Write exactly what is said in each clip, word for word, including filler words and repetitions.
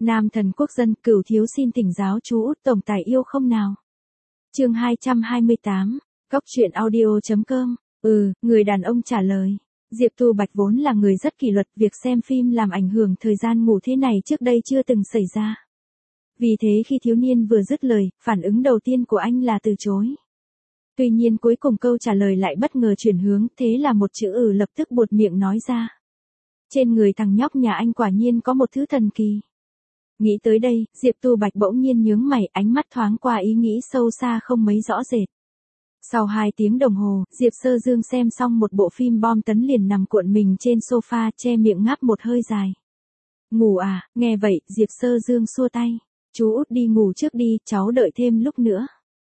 Nam thần quốc dân, Cửu thiếu xin thỉnh giáo chú Út tổng tài yêu không nào? Chương hai trăm hai mươi tám, Góc truyện audio chấm com. Ừ, người đàn ông trả lời. Diệp Tu Bạch vốn là người rất kỷ luật, việc xem phim làm ảnh hưởng thời gian ngủ thế này trước đây chưa từng xảy ra. Vì thế khi thiếu niên vừa dứt lời, phản ứng đầu tiên của anh là từ chối. Tuy nhiên cuối cùng câu trả lời lại bất ngờ chuyển hướng, thế là một chữ ừ lập tức buột miệng nói ra. Trên người thằng nhóc nhà anh quả nhiên có một thứ thần kỳ. Nghĩ tới đây, Diệp Tu Bạch bỗng nhiên nhướng mày, ánh mắt thoáng qua ý nghĩ sâu xa không mấy rõ rệt. Sau hai tiếng đồng hồ, Diệp Sơ Dương xem xong một bộ phim bom tấn liền nằm cuộn mình trên sofa, che miệng ngáp một hơi dài. Ngủ à? Nghe vậy, Diệp Sơ Dương xua tay. Chú Út đi ngủ trước đi, cháu đợi thêm lúc nữa.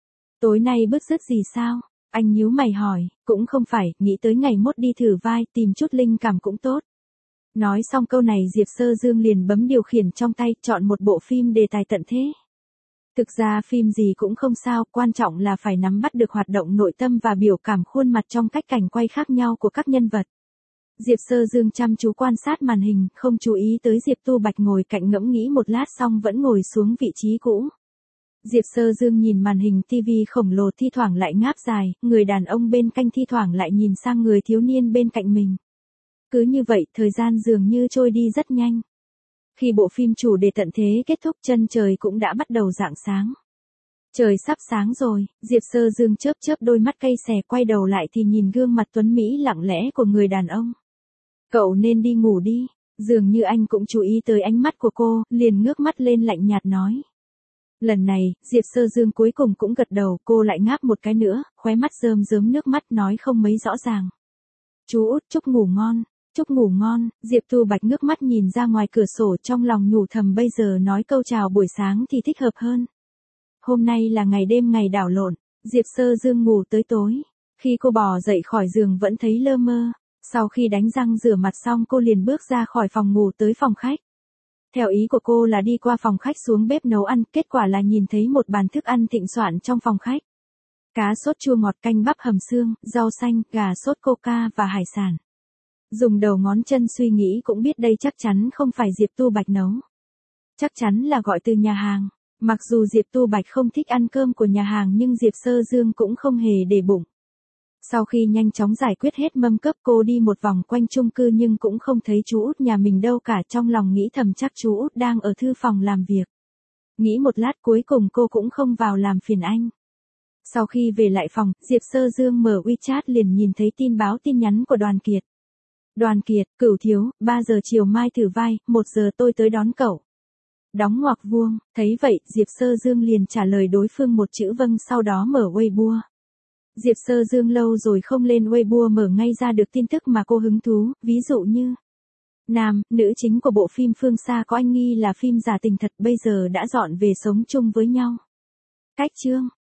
Tối nay bứt rứt gì sao? Anh nhíu mày hỏi. Cũng không phải, nghĩ tới ngày mốt đi thử vai, tìm chút linh cảm cũng tốt. Nói xong câu này Diệp Sơ Dương liền bấm điều khiển trong tay, chọn một bộ phim đề tài tận thế. Thực ra phim gì cũng không sao, quan trọng là phải nắm bắt được hoạt động nội tâm và biểu cảm khuôn mặt trong cách cảnh quay khác nhau của các nhân vật. Diệp Sơ Dương chăm chú quan sát màn hình, không chú ý tới Diệp Tu Bạch ngồi cạnh ngẫm nghĩ một lát xong vẫn ngồi xuống vị trí cũ. Diệp Sơ Dương nhìn màn hình tivi khổng lồ thi thoảng lại ngáp dài, người đàn ông bên cạnh thi thoảng lại nhìn sang người thiếu niên bên cạnh mình. Cứ như vậy, thời gian dường như trôi đi rất nhanh. Khi bộ phim chủ đề tận thế kết thúc, chân trời cũng đã bắt đầu rạng sáng. Trời sắp sáng rồi, Diệp Sơ Dương chớp chớp đôi mắt cay xè, quay đầu lại thì nhìn gương mặt tuấn mỹ lặng lẽ của người đàn ông. Cậu nên đi ngủ đi, dường như anh cũng chú ý tới ánh mắt của cô, liền ngước mắt lên lạnh nhạt nói. Lần này, Diệp Sơ Dương cuối cùng cũng gật đầu, cô lại ngáp một cái nữa, khóe mắt rơm rớm nước mắt nói không mấy rõ ràng. Chú Út, chúc ngủ ngon. Chúc ngủ ngon, Diệp Tu Bạch ngước mắt nhìn ra ngoài cửa sổ, trong lòng nhủ thầm bây giờ nói câu chào buổi sáng thì thích hợp hơn. Hôm nay là ngày đêm ngày đảo lộn, Diệp Sơ Dương ngủ tới tối. Khi cô bò dậy khỏi giường vẫn thấy lơ mơ. Sau khi đánh răng rửa mặt xong cô liền bước ra khỏi phòng ngủ tới phòng khách. Theo ý của cô là đi qua phòng khách xuống bếp nấu ăn, kết quả là nhìn thấy một bàn thức ăn thịnh soạn trong phòng khách. Cá sốt chua ngọt, canh bắp hầm xương, rau xanh, gà sốt coca và hải sản. Dùng đầu ngón chân suy nghĩ cũng biết đây chắc chắn không phải Diệp Tu Bạch nấu. Chắc chắn là gọi từ nhà hàng. Mặc dù Diệp Tu Bạch không thích ăn cơm của nhà hàng nhưng Diệp Sơ Dương cũng không hề để bụng. Sau khi nhanh chóng giải quyết hết mâm cơm, cô đi một vòng quanh chung cư nhưng cũng không thấy chú Út nhà mình đâu cả, trong lòng nghĩ thầm chắc chú Út đang ở thư phòng làm việc. Nghĩ một lát cuối cùng cô cũng không vào làm phiền anh. Sau khi về lại phòng, Diệp Sơ Dương mở WeChat liền nhìn thấy tin báo tin nhắn của Đoàn Kiệt. Đoàn Kiệt, Cửu thiếu, ba giờ chiều mai thử vai, một giờ tôi tới đón cậu. Đóng ngoặc vuông, thấy vậy, Diệp Sơ Dương liền trả lời đối phương một chữ vâng, sau đó mở Weibo. Diệp Sơ Dương lâu rồi không lên Weibo mở ngay ra được tin tức mà cô hứng thú, ví dụ như nam, nữ chính của bộ phim Phương Xa có anh nghi là phim giả tình thật bây giờ đã dọn về sống chung với nhau. Cách chương